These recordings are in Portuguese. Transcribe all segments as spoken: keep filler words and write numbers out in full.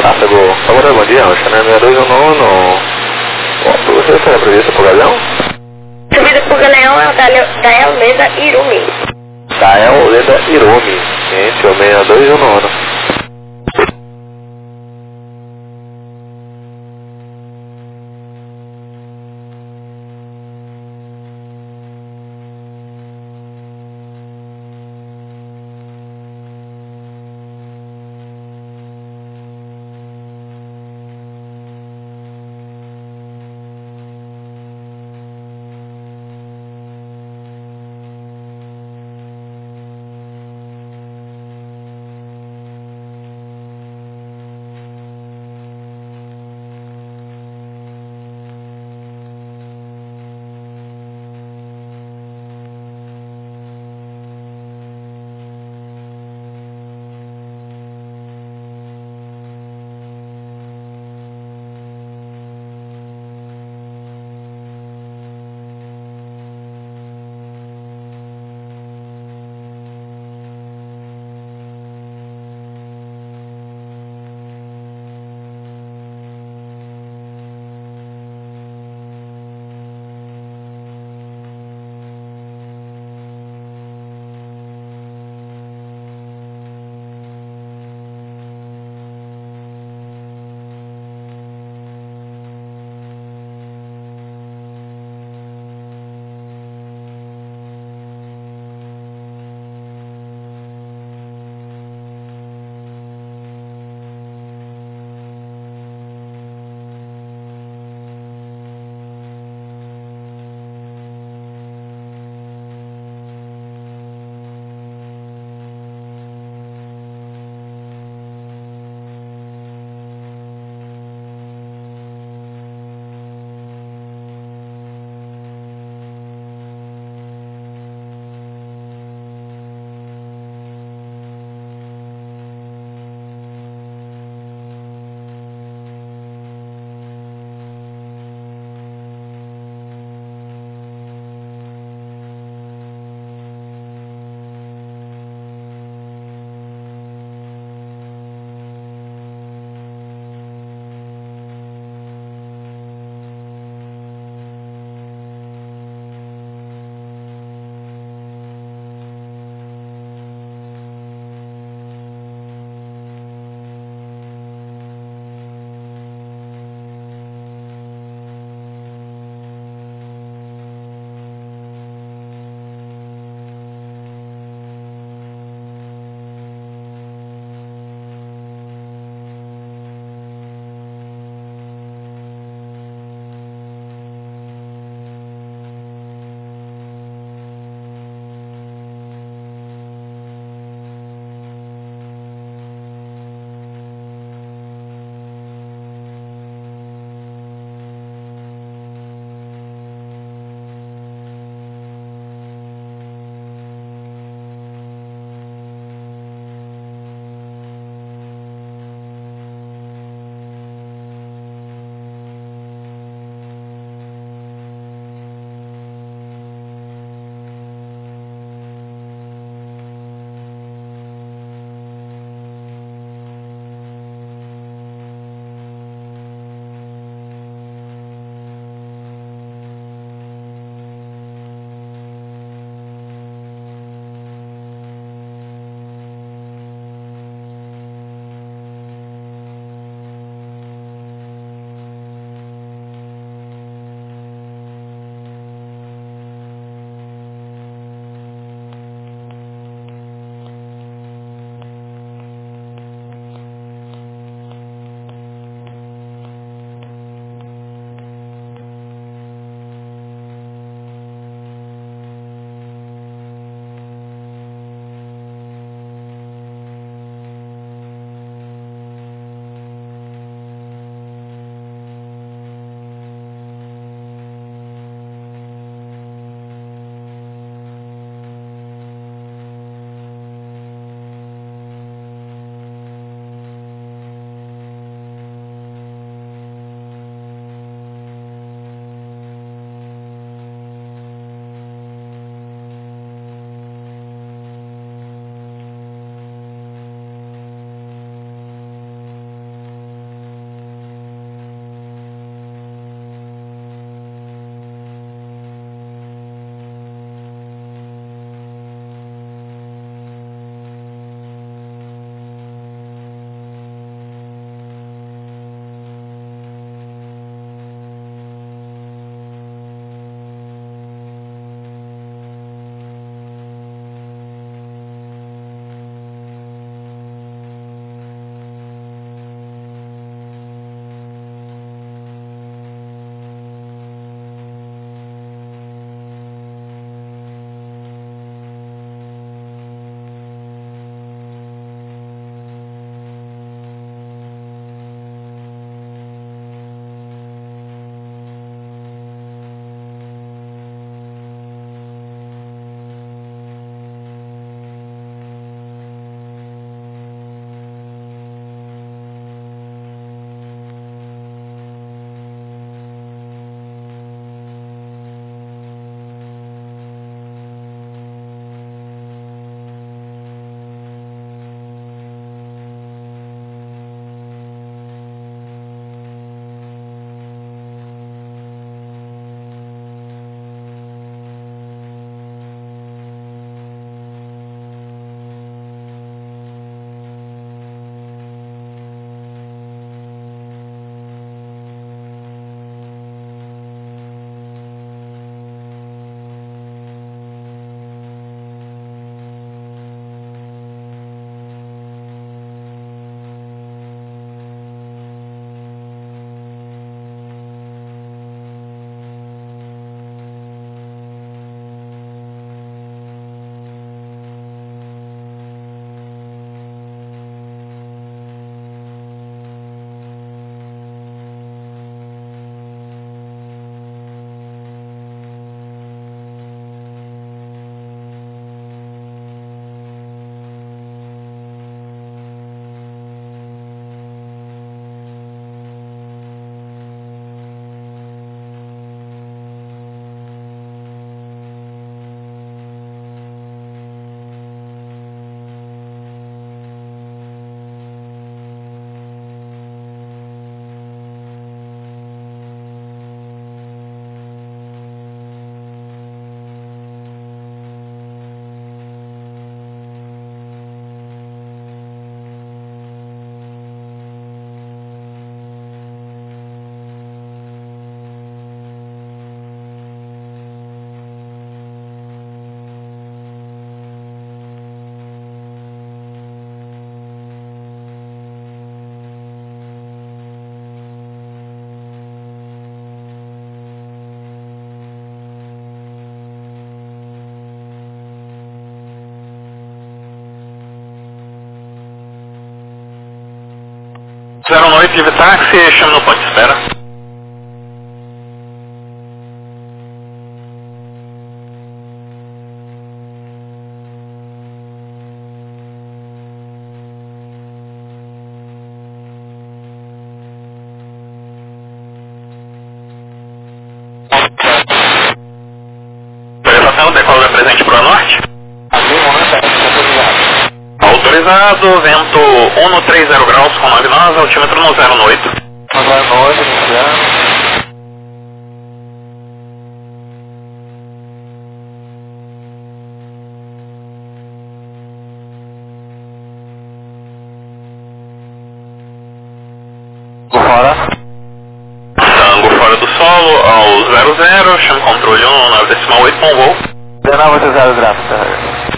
Asseguro. Favore, bom dia. Chanel seis dois um nove. Bom, você está previsto por Galeão? Subido por Galeão é o Dael Leda Irumi. Dael Leda Irumi. Gente, o seis dois um nove. zero oito, livre táxi, chama no ponto de espera. Autorização, decola presente para o norte. Autorizado, vento um no trinta graus com nove nós, altímetro no zero oito. zero oito, iniciando. Fora. Tango fora do solo, ao zero zero, chama controle um, nove decimal oito com voo. dezenove oito zero, gráfico.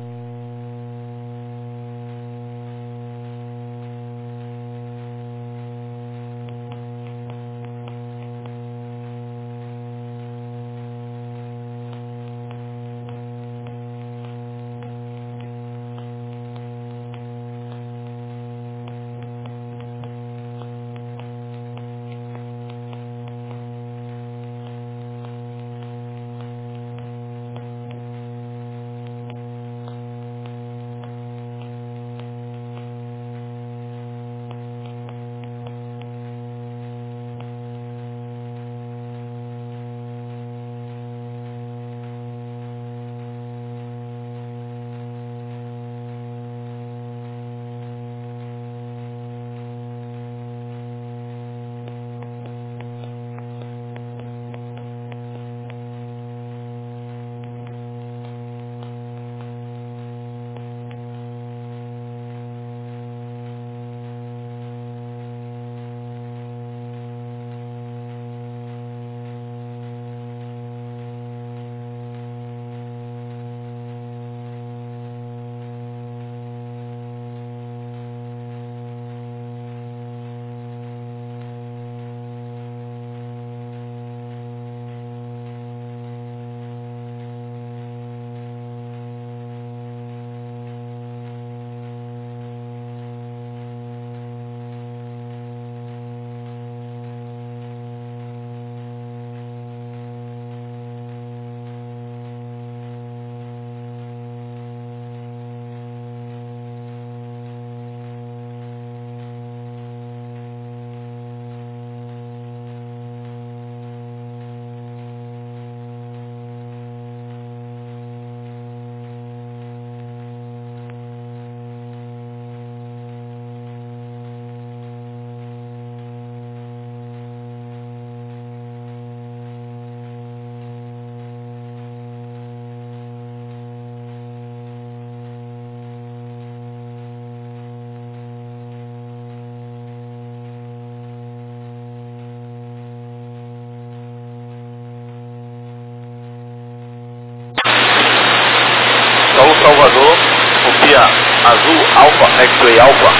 Salvador, Sofia Azul, Alfa, X-Ray Alfa.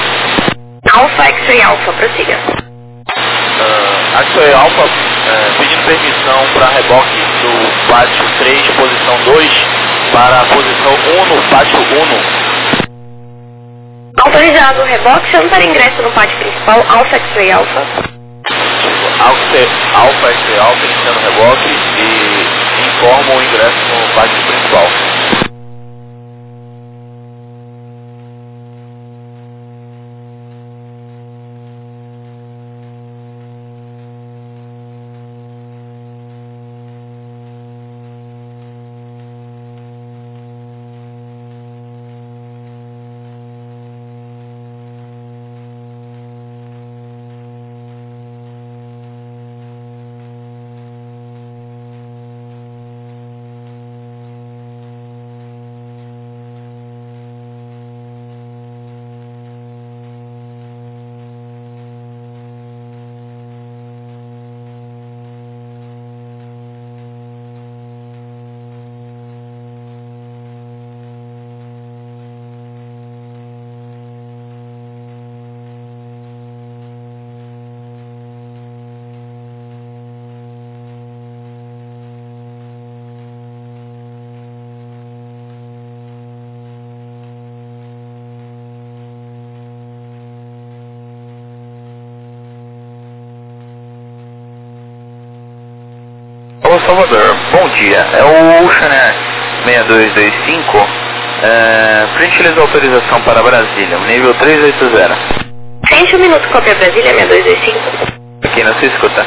Alfa, X-Ray Alfa, prossiga. Uh, X-Ray Alfa, uh, pedindo permissão para reboque do pátio três, posição dois, para a posição um no pátio um. Autorizado, reboque, chama para ingresso no pátio principal, Alfa, X-Ray Alfa. Alfa, Alfa, X-Ray Alfa, iniciando o reboque e informa o ingresso no pátio principal. Salvador, bom dia. É o Ocean Air seis dois dois cinco. É, por gentileza, autorização para Brasília, nível trezentos e oitenta. Sente um minuto, cópia Brasília seis dois dois cinco. Aqui na sua escuta.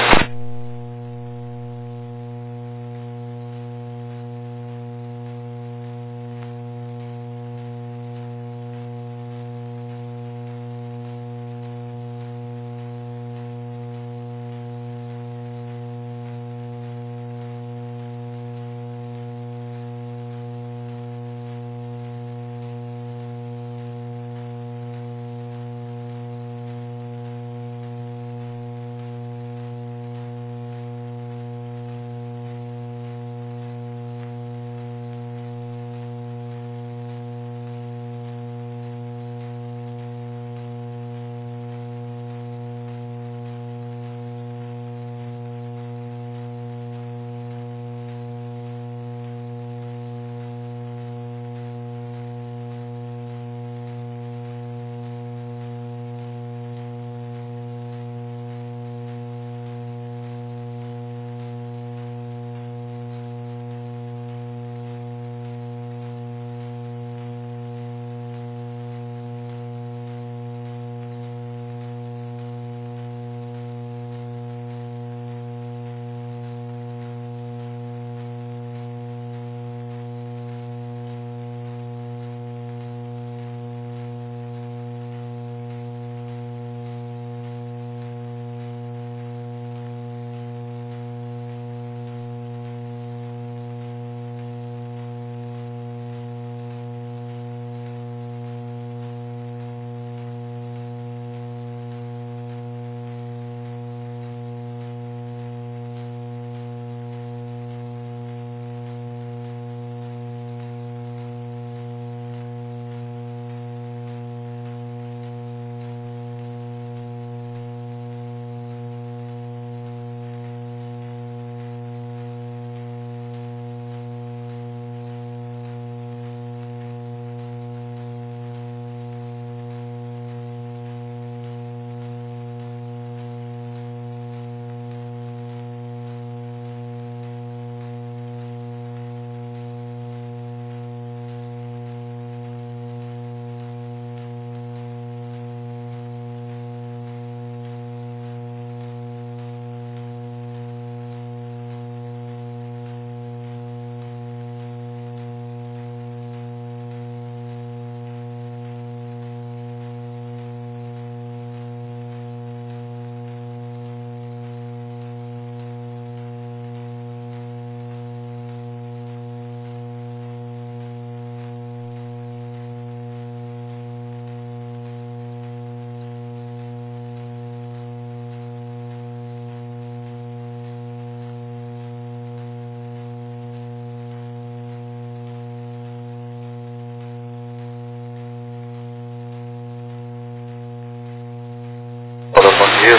Bom dia,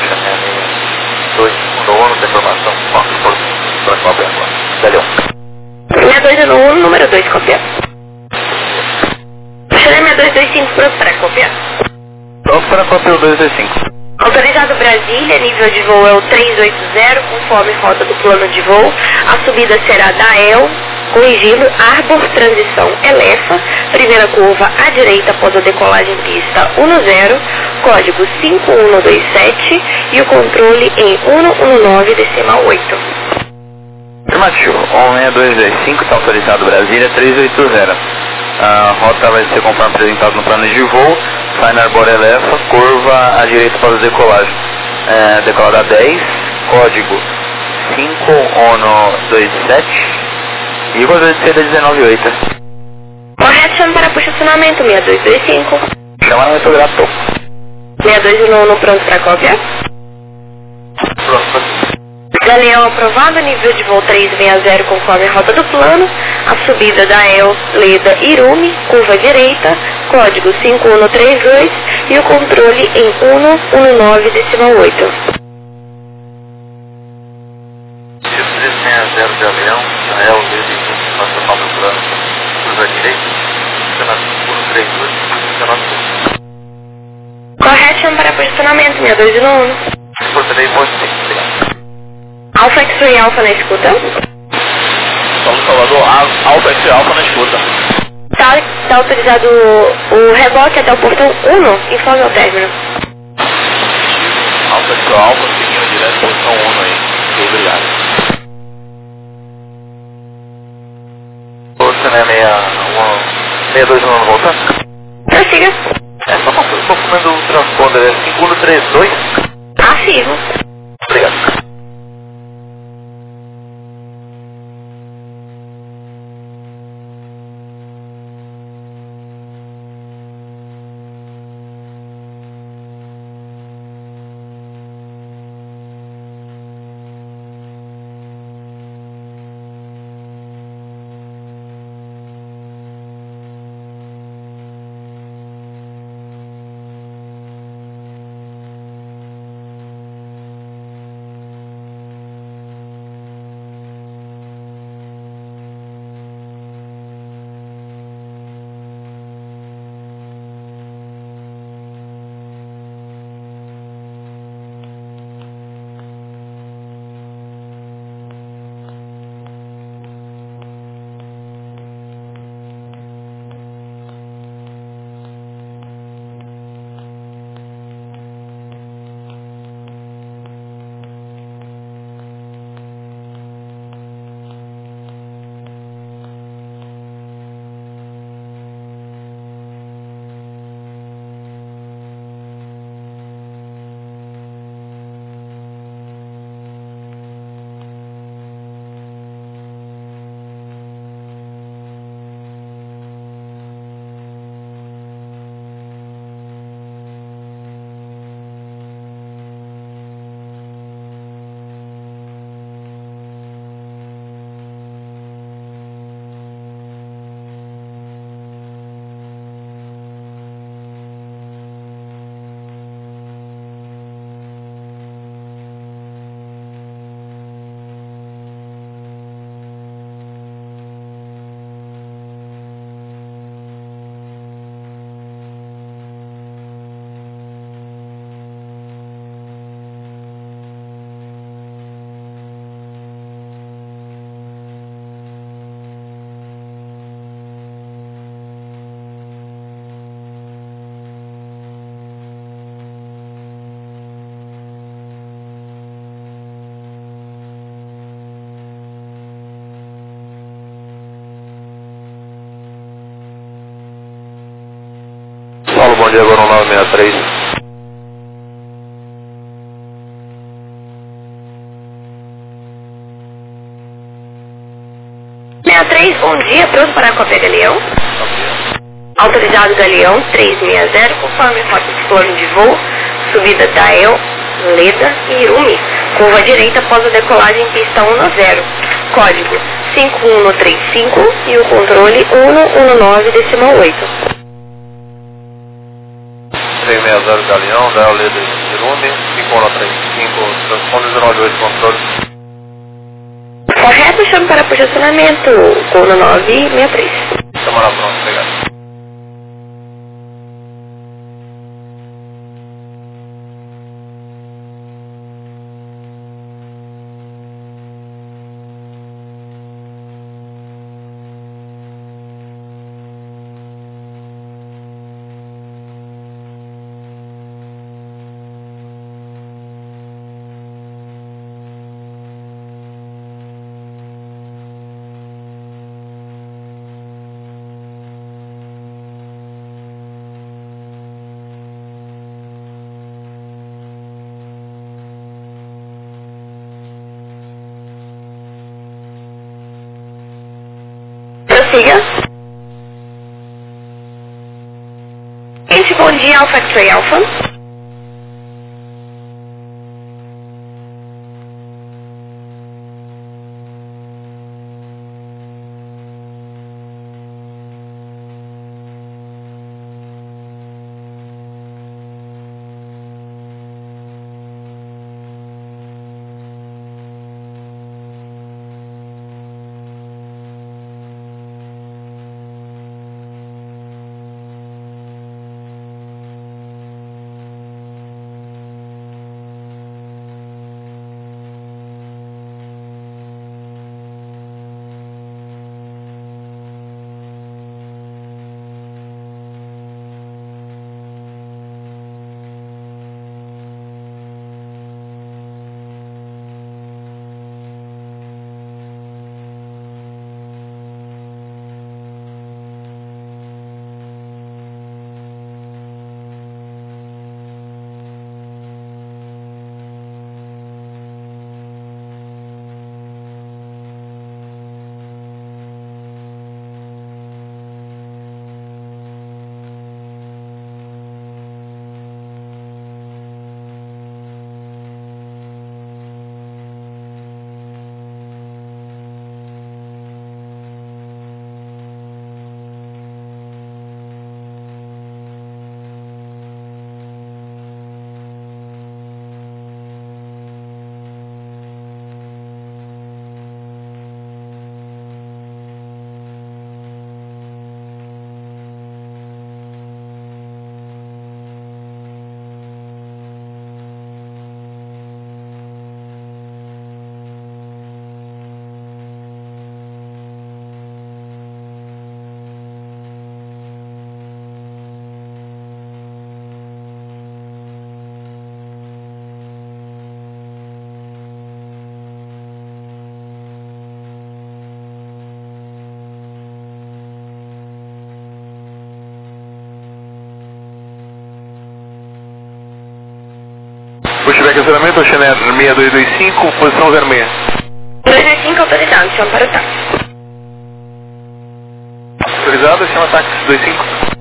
dois no Uno, da informação, para cópia agora. Dali um. seis dois no Uno, número dois, cópia. seis dois dois cinco, pronto para copiar. Pronto para cópia o dois dois cinco. Autorizado Brasília, nível de voo é o trezentos e oitenta, conforme rota do plano de voo. A subida será da E L, corrigindo, Arbor, transição Elefa, primeira curva à direita após a decolagem pista dez, código cinco um dois sete e o controle em cento e dezenove decimal oito. Afirmativo, um seis dois dois cinco, está autorizado Brasília trezentos e oitenta. A rota vai ser conforme apresentado no plano de voo, sai na Arbor Elefa, curva à direita para a decolagem. É, decolada dez, código cinco um dois sete e o controle de saída dezenove oito. Correto, chama para posicionamento seis dois dois cinco. Chama no metografo. seis dois um no pronto para cópia. Pronto. Galeão aprovado, nível de voo trezentos e sessenta conforme a rota do plano, a subida da E L, Leda Irumi, curva direita, código cinco um três dois e o controle em cento e dezenove decimal oito. trezentos e sessenta de avião, a E L, Leda Irumi, nacional do plano, curva direita, cinco um três dois, dezenove oito. Correto, chama para posicionamento seis dois um. Portaria, pode ser. Alfa X-Ray Alfa na escuta. Solo Salvador, Al- Alfa X Alfa na escuta. Tá, tá autorizado o reboque até o portão um, informe ao término. Alfa X Alfa, seguindo direto posição um aí. Ok, obrigado. Você não é seis dois um voltando? Prossiga. É só confirmando o transponder, é cinco um três dois? Afirmo. Obrigado. Paulo, bom dia, agora um nove seis três. sessenta e três, bom dia, pronto para a cópia Galeão. Autorizado Galeão trezentos e sessenta, conforme rota de plano de voo, subida Dael, Leda e Irumi. Curva direita após a decolagem pista dez. Código cinco um três cinco e o controle cento e dezenove decimal oito. trezentos e sessenta Galeão, Dael, Leda e Irumi, cinco um três cinco, transponder dezenove oito, controle. Correto, chame para posicionamento com nove seis três. Estamos lá pronto, obrigado. Prossiga. Gente, bom dia, Alpha X-Ray Alpha. Pushback acionamento, Oceaner seis dois dois cinco, posição zero seis. dois dois cinco autorizado, chama para o táxi. Autorizado, chama táxi dois cinco.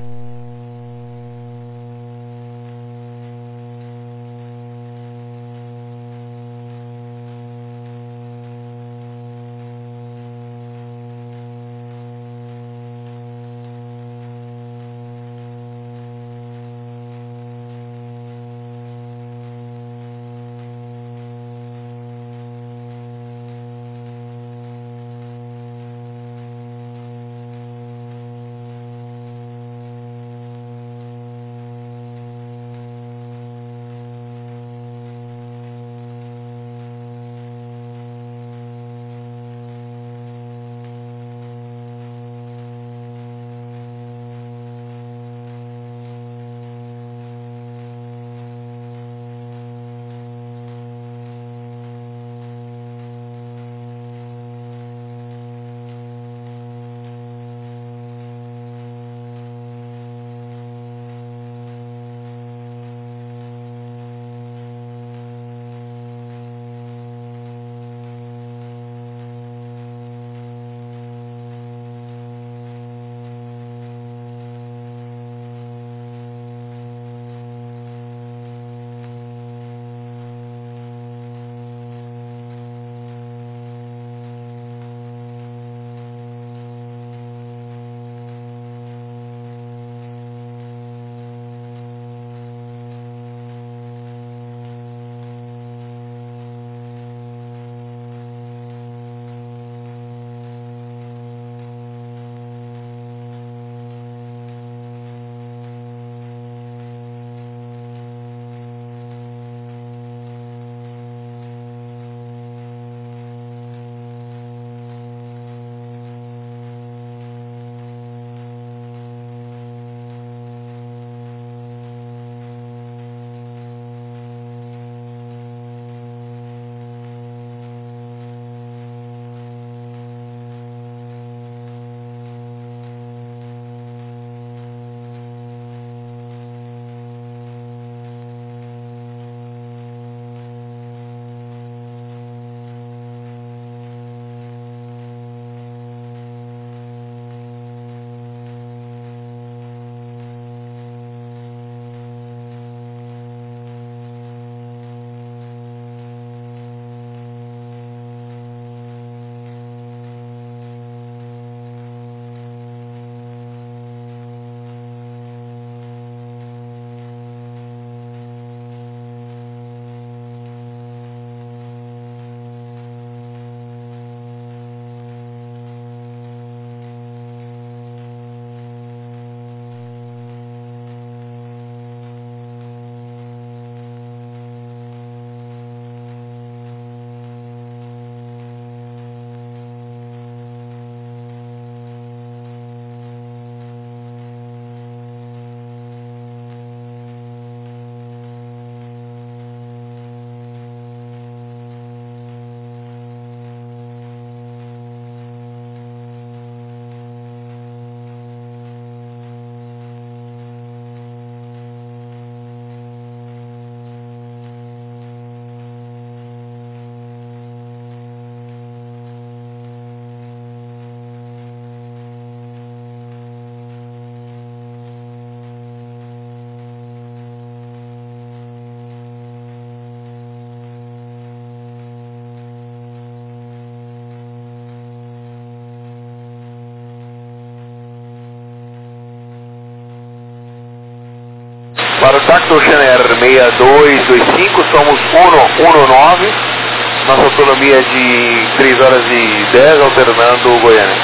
Para o táxi Oceaner seis dois dois cinco, somos cento e dezenove, nossa autonomia de três horas e dez, alternando Goiânia.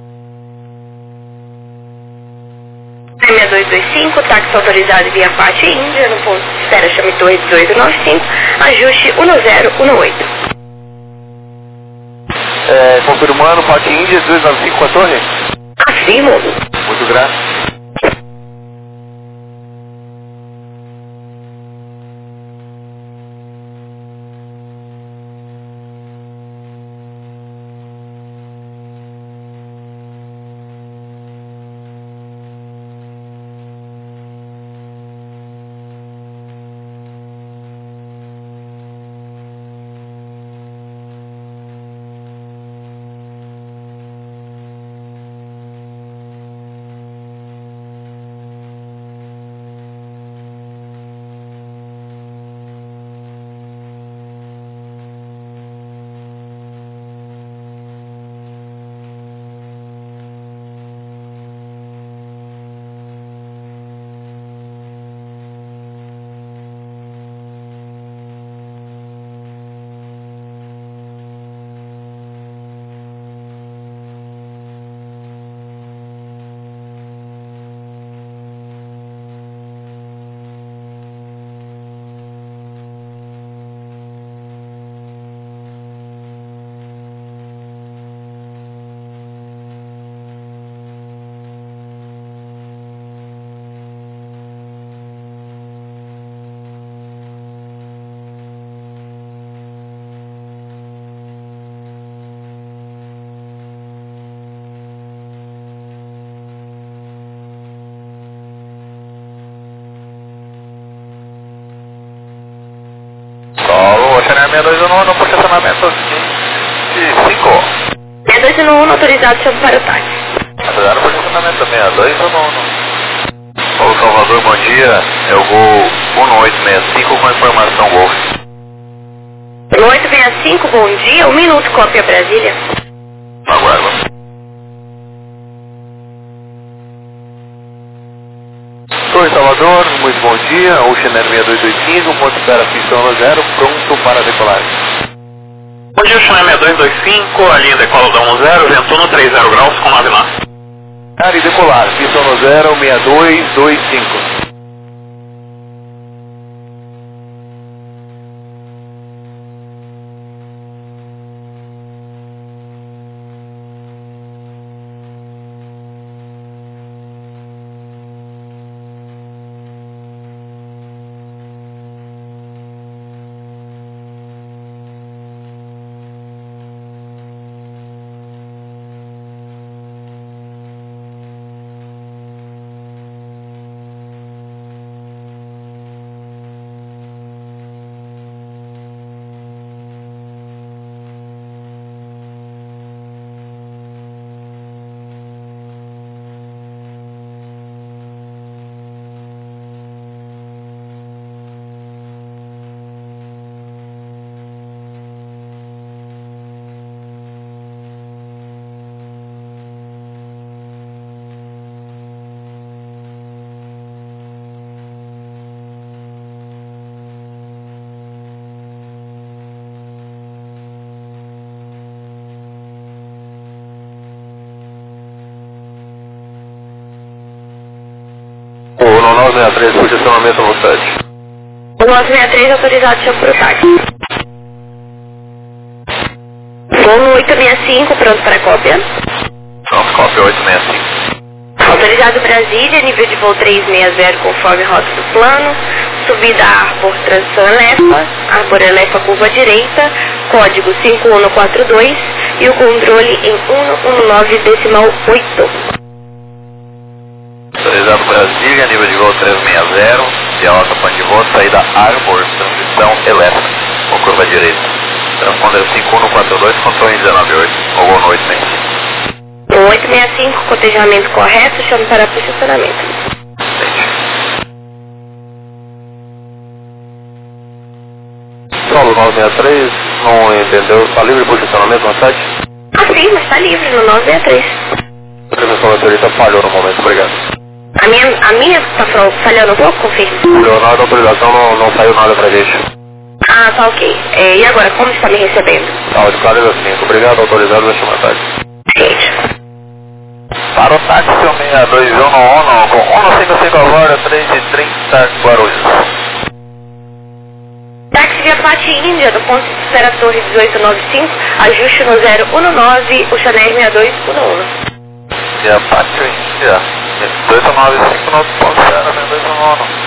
seis dois dois cinco, táxi autorizado via Pátio Índia, no ponto de espera chame Torre dezoito noventa e cinco, ajuste um zero um oito. É, confirmando, Pátio Índia, dezoito noventa e cinco com a torre? Afirmo. Muito grato. Chanel seis dois um um, posicionamento de cinco. seis dois um um, autorizado, chamo para o táxi. Autorizado posicionamento seis dois um um. Ô Salvador, bom dia. É o Gol um oito seis cinco com informação Golf. um oito seis cinco, bom dia. Um minuto, cópia Brasília. Aguardo. Oi, Salvador, muito bom dia. O Chanel seis dois dois cinco, ponto espera pistão zero, pronto para decolar. Bom dia, Chanel seis dois dois cinco, a linha decola da um zero, vento no trinta graus com nove nós. Área decolar, pistão zero, seis dois dois cinco. O nove seis três, posicionamento velocidade. O nove seis três, autorizado, chamo para o táxi. Voo oito seis cinco, pronto para cópia. Pronto, cópia oito seis cinco. Autorizado Brasília, nível de voo trezentos e sessenta conforme rota do plano. Subida Arbor, transição Elefa. Arbor Elefa, curva direita. Código cinco um quatro dois. E o controle em cento e dezenove decimal oito. Autorizado Brasília, nível de voo trezentos e sessenta, via alta pan de voo, saída Arbor, transição Elefa, com curva direita. Transponder cinco um quatro dois, controle em dezenove oito, ou gol no oito seis cinco. oito seis cinco, cotejamento correto, chamo para posicionamento. Solo nove seis três, não entendeu? Está livre de posicionamento no site? Ah, sim, mas está livre no nove seis três. A transmissão da senhorita falhou no momento, obrigado. A minha, a minha está falhando um pouco, confirma. Leonardo, a autorização não, não saiu nada pra gente. Ah, tá ok. É, e agora, como está me recebendo? Tá, de claro assim. Obrigado, autorizado, vai chamar tarde. Gente. Para o táxi seis dois um um, com um cinco cinco agora, três e trinta, Guarulhos. Táxi via Pati Índia, do ponto de espera Torre dezoito noventa e cinco, ajuste no zero um nove, o Chanel seis dois um um. E a Pátio Índia, dezoito noventa e cinco, nosso ponto zero, seis dois um um.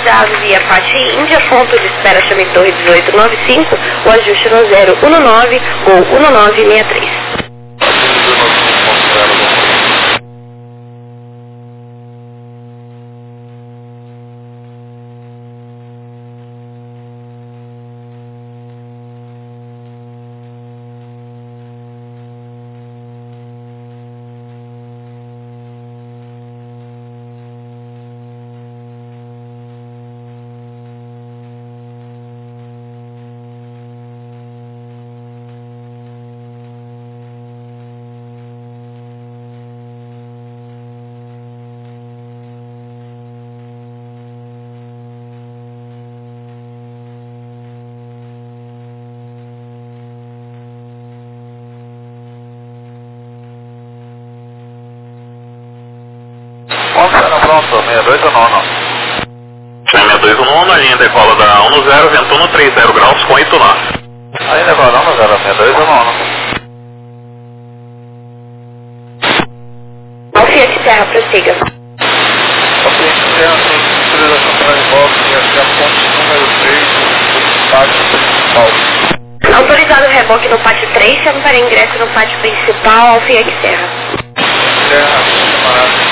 autorizado via Pati Índia, ponto de espera chame Torre dezoito noventa e cinco, o ajuste no zero um nove ou um nove seis três. Considera pronto, sessenta e dois nono. sessenta e dois nono, a linha decola da um zero, vento trinta graus com oito nós. Aí decola um zero, sessenta e dois nono. Alfiete Terra, prossiga. Alfiete Terra, utilização para reboque, até a ponte número três do pátio principal. Autorizado o reboque no pátio três, chame para ingresso no pátio principal, Alfiete Terra. Terra, camarada.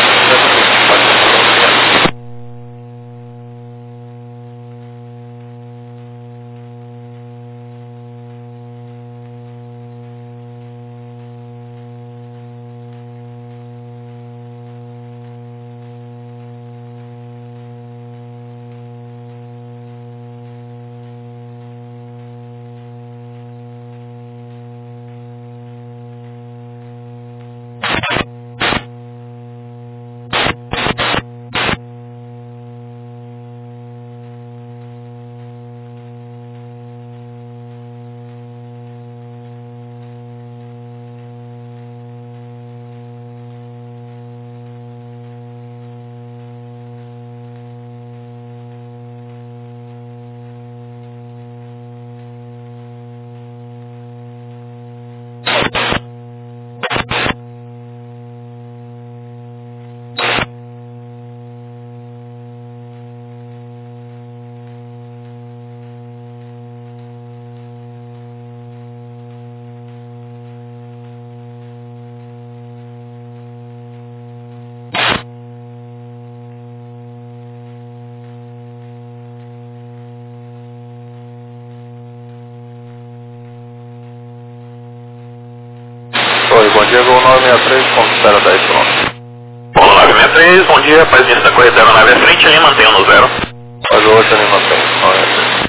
Oi, bom dia, Gol nove seis três, ponto espera dez quilômetros. Gol nove seis três, bom dia, paz vista correta aeronave à frente, ali mantenha no zero. Paz oito, ali mantém.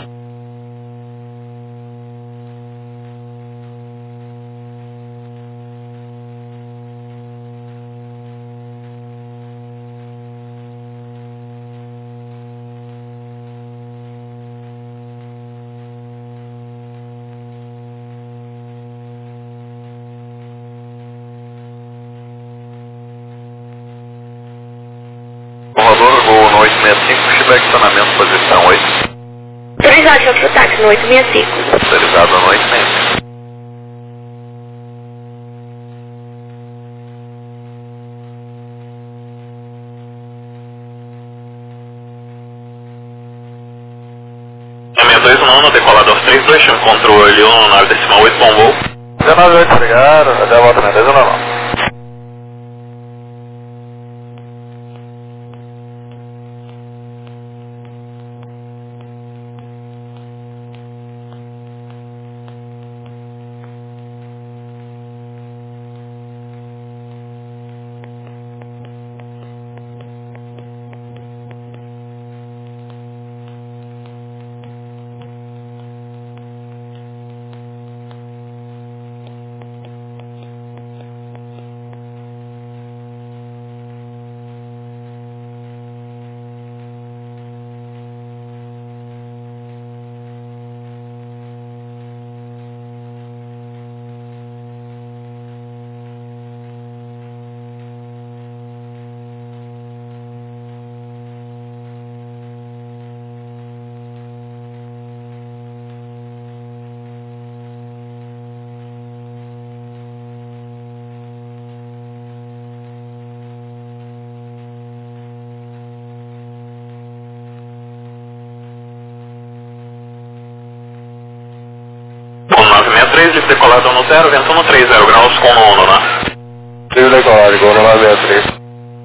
Formador, Gol oito seis cinco, feedback estacionamento, posição oito. Autorizado, chame o táxi no oito seis cinco. Autorizado no oito seis cinco. sessenta e dois nono, decolado aos trinta e dois, chame controle um nove decimal oito, bom voo. dezenove oito, obrigado, até a volta, sessenta e dois nono. três, decolado no zero, vento no três, zero graus com nono, né? três decolado, igual no nove sessenta e três.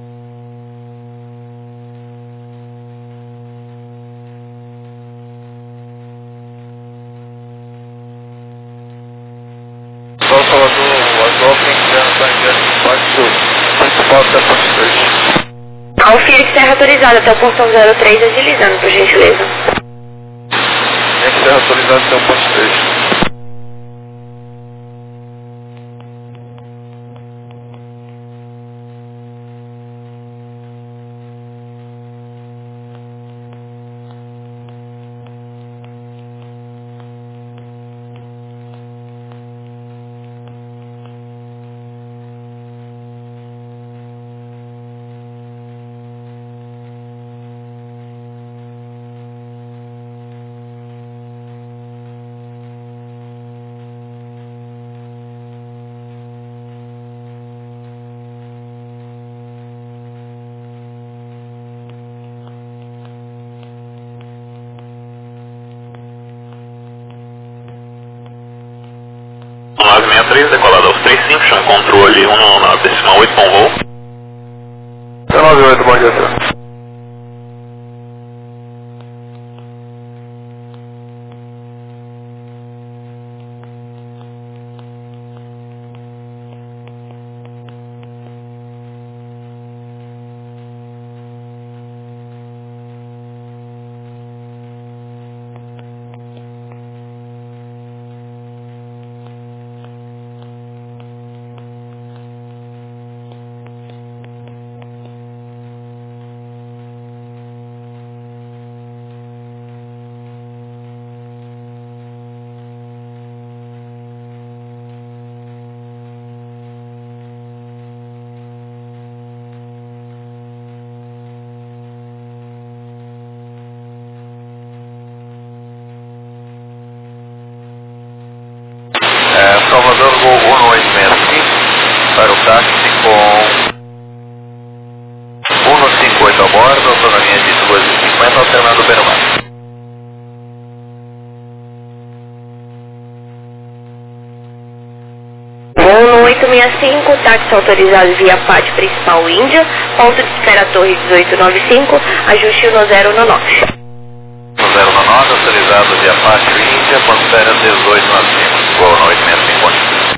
Só Salvador, o Azov iniciando para inverno, baixo, principal até ponto três. Alfire Serra autorizada até o portão zero três, agilizando, por gentileza. Em Serra autorizada até o ponto três. nove sessenta e três, decolado aos trinta e cinco, chão controle um na decimal oito, bom voo. nove oito, bom dia, senhor. Salvador, voo um oito seis cinco, para o táxi com um cinco oito a bordo, autonomia de duas e cinquenta, alternando Beira-Mar. Voo oito seis cinco, táxi autorizado via P A T principal Índia, ponto de espera Torre dezoito noventa e cinco, ajuste no zero no nove. No zero no nove, autorizado via P A T Índia, ponto de espera dezoito noventa e cinco, voo no oito seis cinco.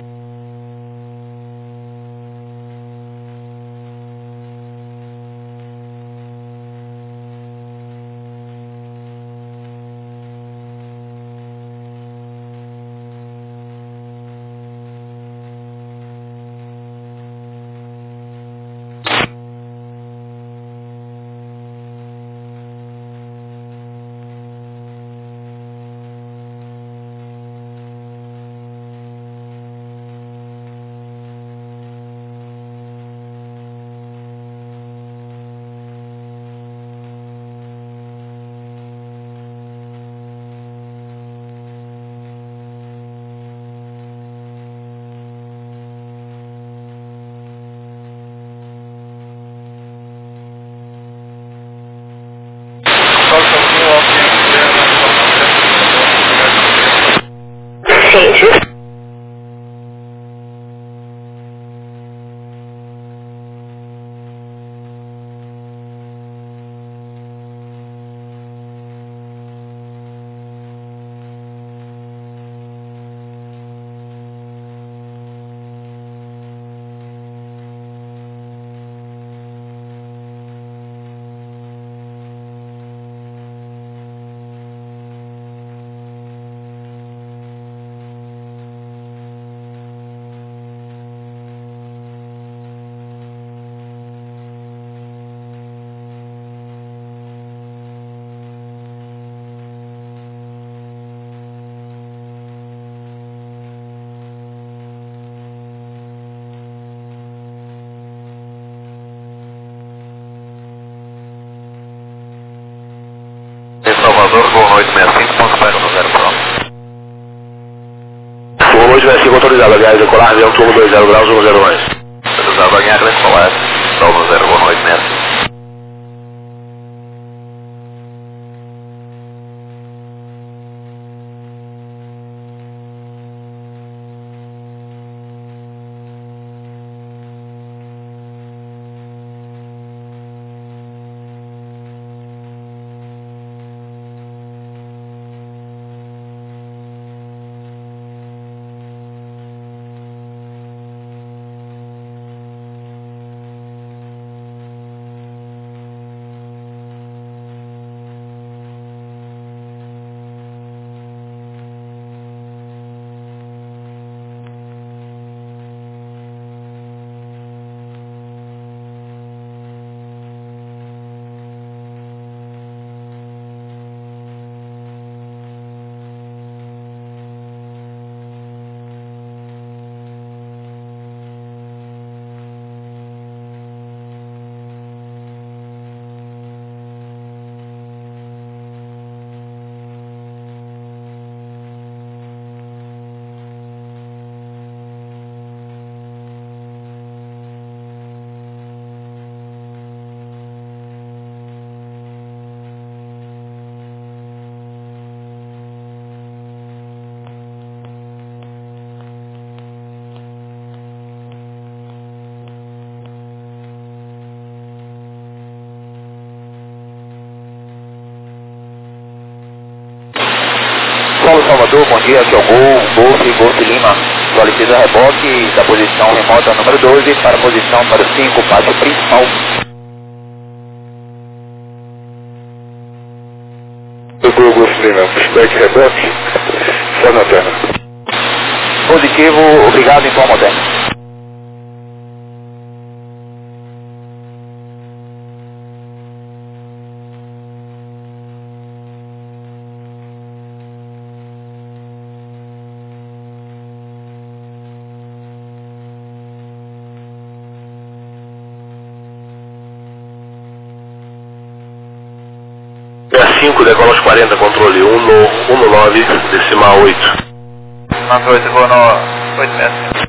Ciência. Salvador, voo oito seis cinco, ponto zero no zero pronto. Voo oito seis cinco autorizado, aliás, decolar vento um dois zero graus, um zero dois. Autorizado a guiar, decolar, sol no zero, voo oito seis cinco. dia, aqui é o Gol, Golf, Golf Lima. Solicita reboque da posição remota número doze para a posição número cinco, pátio principal. Do Gol, Golf Lima, pushback reboque, só na terra. Positivo, obrigado, informa o técnico. cinco, decola aos quarenta, controle um no nove, decimal oito. nove oito, vou no oito metros.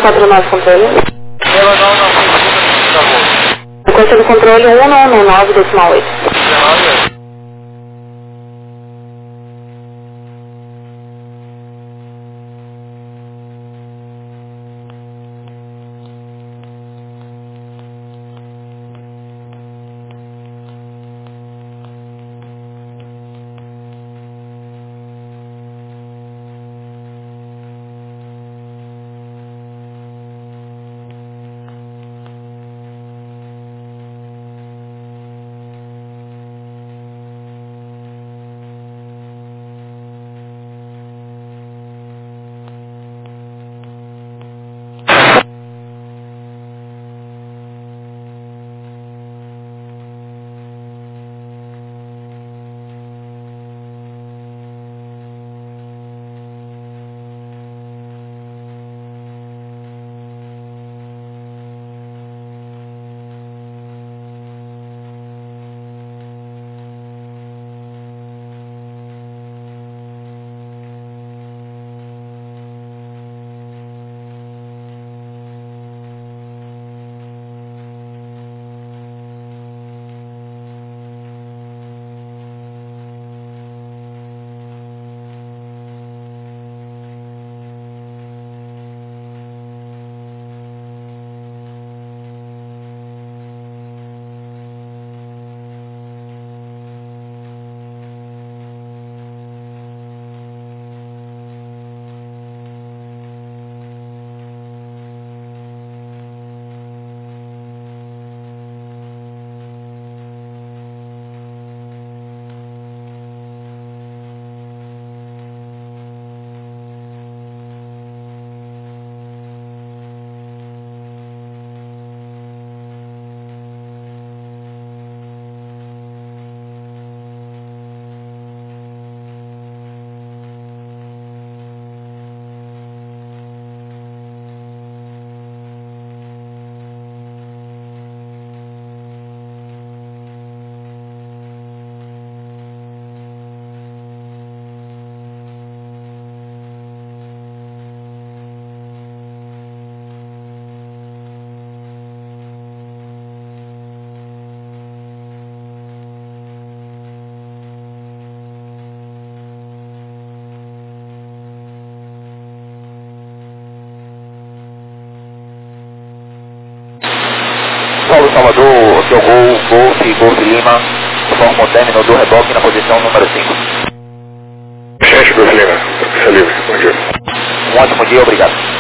quatro nove controle. Ela não, não, foi segunda da volta. Sequência do controle um um um nove decimal oito. dezenove. Paulo Salvador, Hotel Gol, Golf, Golf Lima, informa o término do reboque na posição número cinco. Chefe Golf Lima, está livre, bom dia. Um ótimo dia, obrigado.